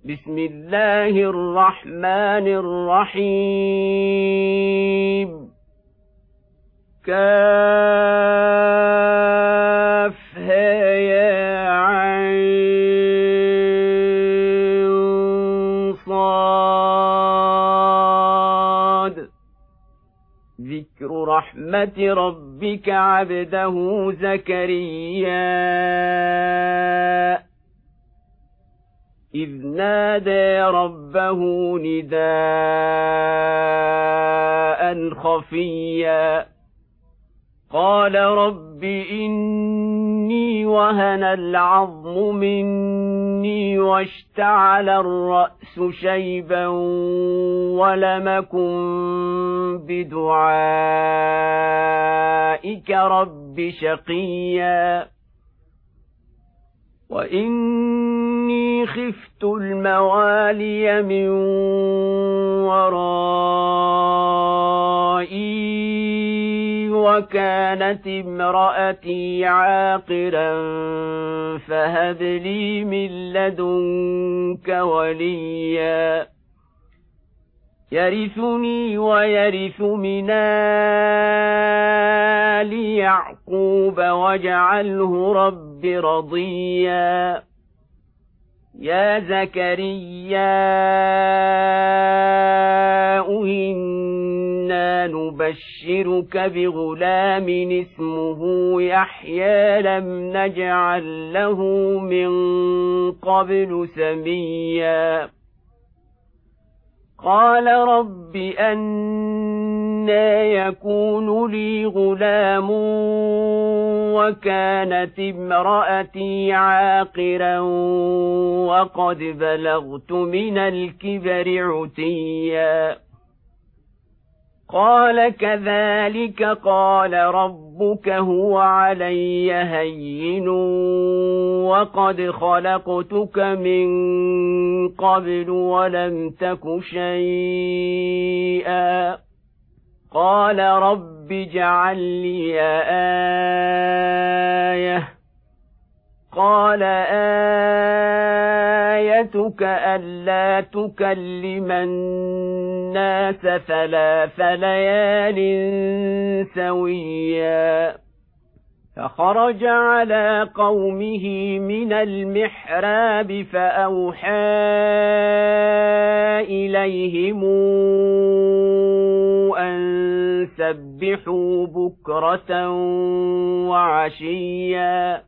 بسم الله الرحمن الرحيم كافها يا عين صاد ذكر رحمة ربك عبده زكريا إذ نادى ربه نداء خفيا قال رب إني وهن العظم مني واشتعل الرأس شيبا ولم أكن بدعائك رب شقيا وإني خفت الموالي من ورائي وكانت امرأتي عاقرا فهب لي من لدنك وليا يرثني ويرث من آل يعقوب واجعله رب رضيا يا زكريا إنا نبشرك بغلام اسمه يحيى لم نجعل له من قبل سميا قال رب أنى يكون لي غلام وكانت امرأتي عاقرا وقد بلغت من الكبر عتيا قال كذلك قال ربك هو علي هين وقد خلقتك من قبل ولم تك شيئا قال رب اجعل لي آية قال آيتك ألا تكلم الناس 3 ليال سويا فخرج على قومه من المحراب فأوحى إليهم أن سبحوا بكرة وعشيا